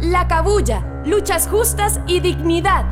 La Cabulla, luchas justas y dignidad.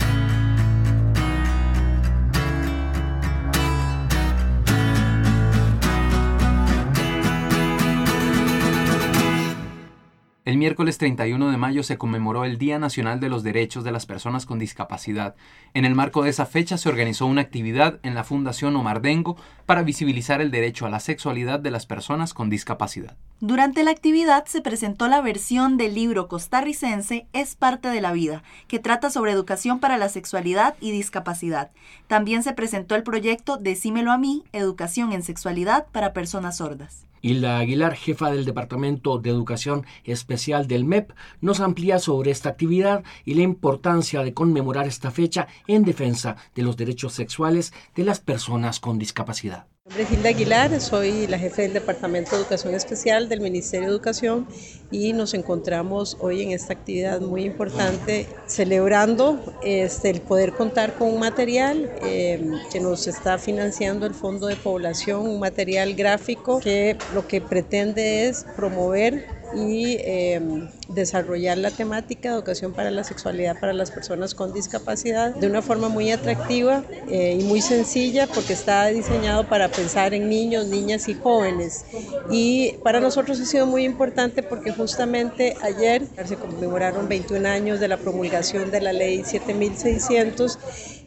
El miércoles 31 de mayo se conmemoró el Día Nacional de los Derechos de las Personas con Discapacidad. En el marco de esa fecha se organizó una actividad en la Fundación Omar Dengo para visibilizar el derecho a la sexualidad de las personas con discapacidad. Durante la actividad se presentó la versión del libro costarricense Es parte de la vida, que trata sobre educación para la sexualidad y discapacidad. También se presentó el proyecto Decímelo a mí, educación en sexualidad para personas sordas. Hilda Aguilar, jefa del Departamento de Educación Especial del MEP, nos amplía sobre esta actividad y la importancia de conmemorar esta fecha en defensa de los derechos sexuales de las personas con discapacidad. Mi nombre es Hilda Aguilar, soy la jefe del Departamento de Educación Especial del Ministerio de Educación y nos encontramos hoy en esta actividad muy importante celebrando el poder contar con un material que nos está financiando el Fondo de Población, un material gráfico que lo que pretende es promover y desarrollar la temática de educación para la sexualidad para las personas con discapacidad de una forma muy atractiva y muy sencilla, porque está diseñado para pensar en niños, niñas y jóvenes. Y para nosotros ha sido muy importante porque justamente ayer se conmemoraron 21 años de la promulgación de la ley 7600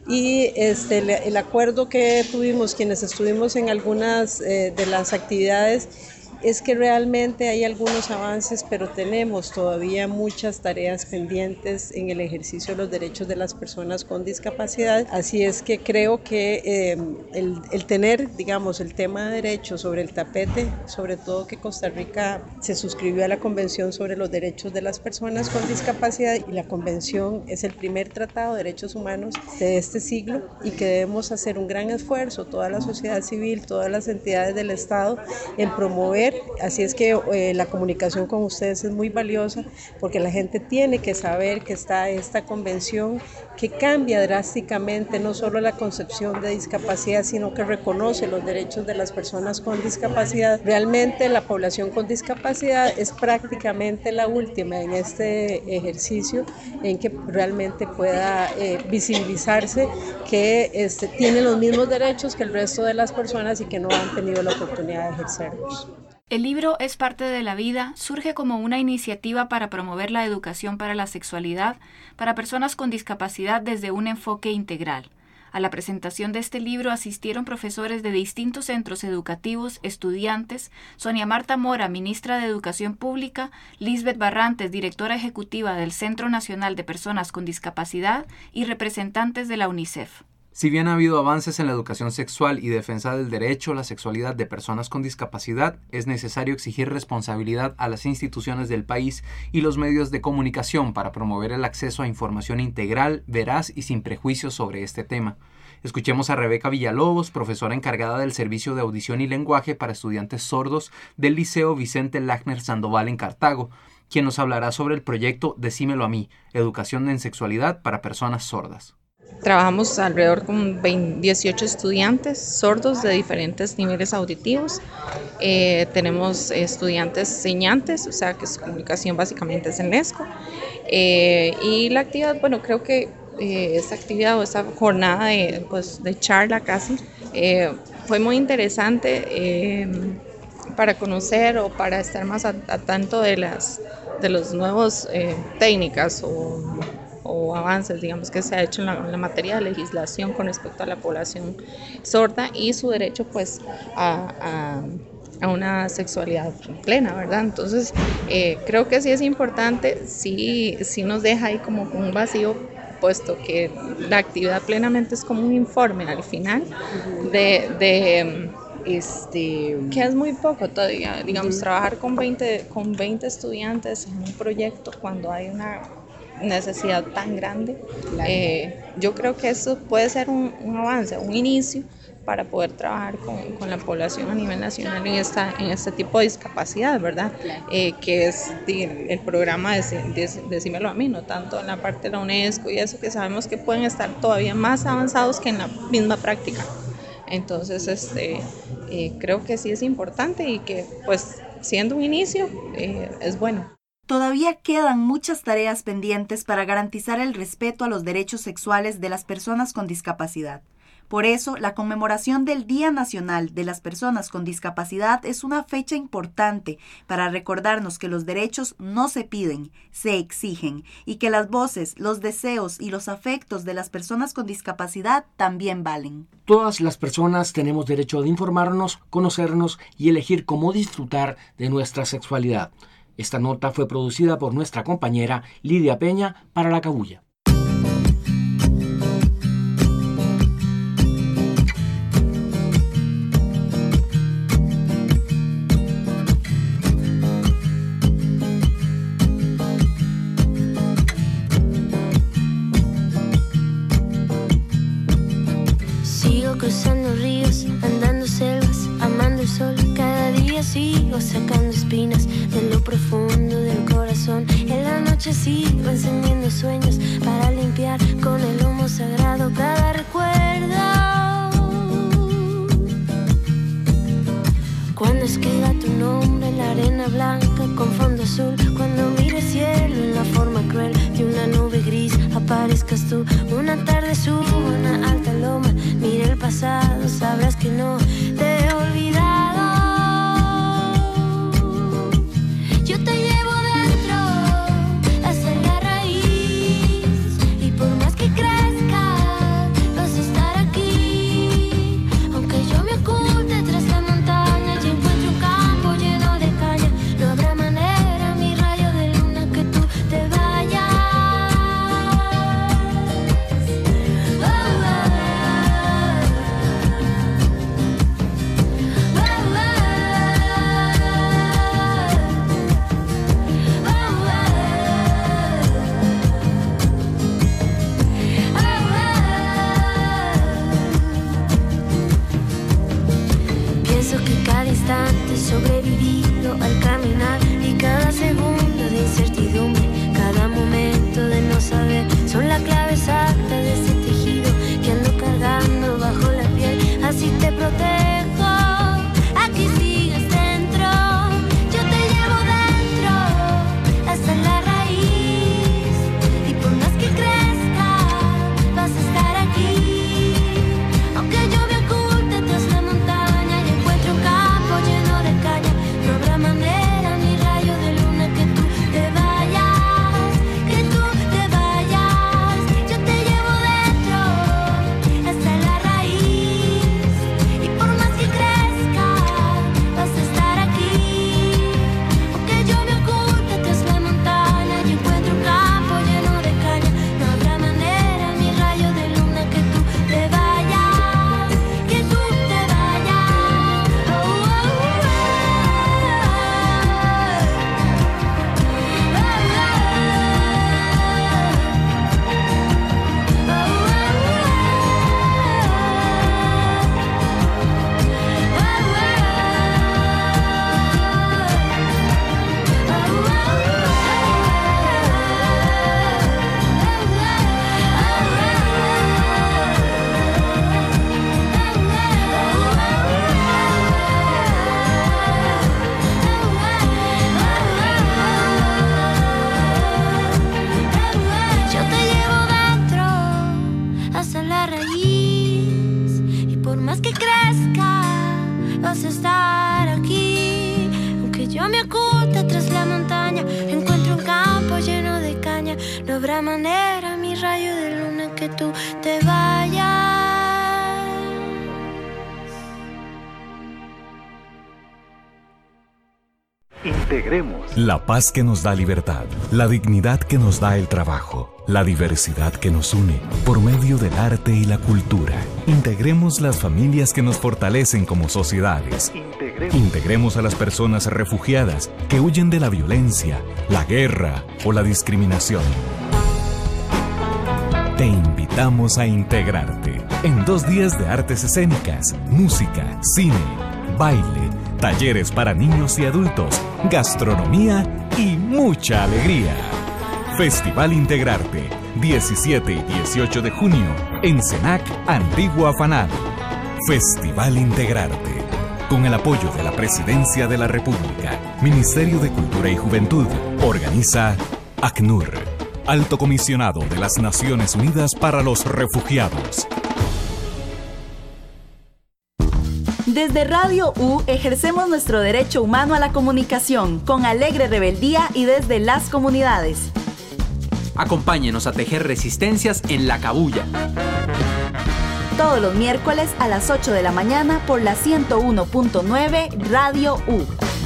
y el acuerdo que tuvimos quienes estuvimos en algunas de las actividades es que realmente hay algunos avances, pero tenemos todavía muchas tareas pendientes en el ejercicio de los derechos de las personas con discapacidad. Así es que creo que el tener, digamos, el tema de derechos sobre el tapete, sobre todo que Costa Rica se suscribió a la Convención sobre los Derechos de las Personas con Discapacidad, y la Convención es el primer tratado de derechos humanos de este siglo, y que debemos hacer un gran esfuerzo, toda la sociedad civil, todas las entidades del Estado, en promover. Así es que la comunicación con ustedes es muy valiosa, porque la gente tiene que saber que está esta convención que cambia drásticamente no solo la concepción de discapacidad, sino que reconoce los derechos de las personas con discapacidad. Realmente la población con discapacidad es prácticamente la última en este ejercicio en que realmente pueda visibilizarse que tienen los mismos derechos que el resto de las personas y que no han tenido la oportunidad de ejercerlos. El libro Es parte de la vida surge como una iniciativa para promover la educación para la sexualidad para personas con discapacidad desde un enfoque integral. A la presentación de este libro asistieron profesores de distintos centros educativos, estudiantes, Sonia Marta Mora, ministra de Educación Pública, Lisbeth Barrantes, directora ejecutiva del Centro Nacional de Personas con Discapacidad, y representantes de la UNICEF. Si bien ha habido avances en la educación sexual y defensa del derecho a la sexualidad de personas con discapacidad, es necesario exigir responsabilidad a las instituciones del país y los medios de comunicación para promover el acceso a información integral, veraz y sin prejuicios sobre este tema. Escuchemos a Rebeca Villalobos, profesora encargada del Servicio de Audición y Lenguaje para Estudiantes Sordos del Liceo Vicente Lagner Sandoval en Cartago, quien nos hablará sobre el proyecto Decímelo a mí, educación en sexualidad para personas sordas. Trabajamos alrededor con 18 estudiantes sordos de diferentes niveles auditivos. Tenemos estudiantes señantes, o sea que su comunicación básicamente es en lesco. Y la actividad, bueno, creo que esta actividad o esta jornada de charla casi fue muy interesante para conocer o para estar más a tanto de los nuevos técnicas o avances, digamos, que se ha hecho en la materia de legislación con respecto a la población sorda y su derecho pues a una sexualidad plena, ¿verdad? Entonces creo que sí es importante, sí nos deja ahí como un vacío, puesto que la actividad plenamente es como un informe al final que es muy poco todavía, digamos, trabajar con 20 estudiantes en un proyecto cuando hay una necesidad tan grande. Yo creo que eso puede ser un avance, un inicio para poder trabajar con la población a nivel nacional en este tipo de discapacidad, ¿verdad? Que es el programa Decímelo a mí, no tanto en la parte de la UNESCO y eso, que sabemos que pueden estar todavía más avanzados que en la misma práctica. Entonces, creo que sí es importante y que, pues, siendo un inicio, es bueno. Todavía quedan muchas tareas pendientes para garantizar el respeto a los derechos sexuales de las personas con discapacidad. Por eso, la conmemoración del Día Nacional de las Personas con Discapacidad es una fecha importante para recordarnos que los derechos no se piden, se exigen, y que las voces, los deseos y los afectos de las personas con discapacidad también valen. Todas las personas tenemos derecho de informarnos, conocernos y elegir cómo disfrutar de nuestra sexualidad. Esta nota fue producida por nuestra compañera Lidia Peña para La Cabulla. Cruzando ríos, andando selvas, amando el sol. Cada día sigo sacando espinas de lo profundo del corazón. En la noche sigo encendiendo sueños para limpiar con el humo sagrado cada recuerdo. Cuando escriba tu nombre en la arena blanca con fondo azul, cuando mire el cielo en la forma cruel de una nube gris, aparezcas tú. Una tarde subo a una alta loma, mire el pasado, sabrás que no te he olvidado. Yo te llevo dentro hasta la raíz, y por más que crezca vas a estar aquí. Aunque yo me oculte tras la montaña y encuentre un campo lleno de caña, no habrá manera, mi rayo de luna, que tú te vayas. Pienso que cada instante he sobrevivido al caminar, y cada segundo de incertidumbre, cada momento de no saber, son la clave exacta de ese tejido que ando cargando bajo la piel. Así te protejo, aquí sigues dentro. Yo te llevo dentro hasta la raíz, y por más que crezca vas a estar aquí. Aunque yo me oculte tras la montaña y encuentre un campo lleno de caña, no habrá manera, mi rayo de luna, que tú te vayas, que tú te vayas. Yo te llevo dentro hasta la raíz, y por más que crezca vas a estar aquí. Aunque yo me oculte tras la montaña y encuentre un campo lleno de caña, no habrá manera, mi rayo de luna, que tú te vayas, que tú te vayas. Oh, oh, yo te llevo dentro hasta la raíz, y por más que crezca vas a estar aquí. Aunque yo me oculte tras la montaña, encuentro un campo lleno de caña, no habrá manera, mi rayo de luna, que tú te vayas. Integremos la paz que nos da libertad, la dignidad que nos da el trabajo, la diversidad que nos une por medio del arte y la cultura. Integremos las familias que nos fortalecen como sociedades. Integremos a las personas refugiadas que huyen de la violencia, la guerra o la discriminación. Te invitamos a integrarte en 2 días de artes escénicas, música, cine, baile, talleres para niños y adultos, gastronomía y mucha alegría. Festival Integrarte, 17 y 18 de junio, en Senac Antigua Fanal. Festival Integrarte, Con el apoyo de la Presidencia de la República, Ministerio de Cultura y Juventud, organiza ACNUR, Alto Comisionado de las Naciones Unidas para los Refugiados. Desde Radio U ejercemos nuestro derecho humano a la comunicación con alegre rebeldía y desde las comunidades. Acompáñenos a tejer resistencias en La Cabuya. Todos los miércoles a las 8 de la mañana por la 101.9 Radio U.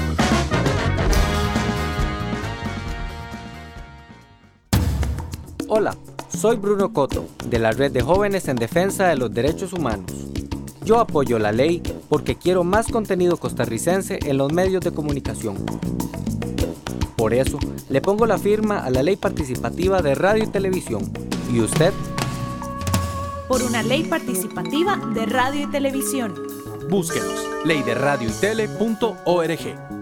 Hola, soy Bruno Coto, de la Red de Jóvenes en Defensa de los Derechos Humanos. Yo apoyo la ley porque quiero más contenido costarricense en los medios de comunicación. Por eso, le pongo la firma a la Ley Participativa de Radio y Televisión. ¿Y usted? Por una ley participativa de radio y televisión. Búsquenos, leyderadioytele.org.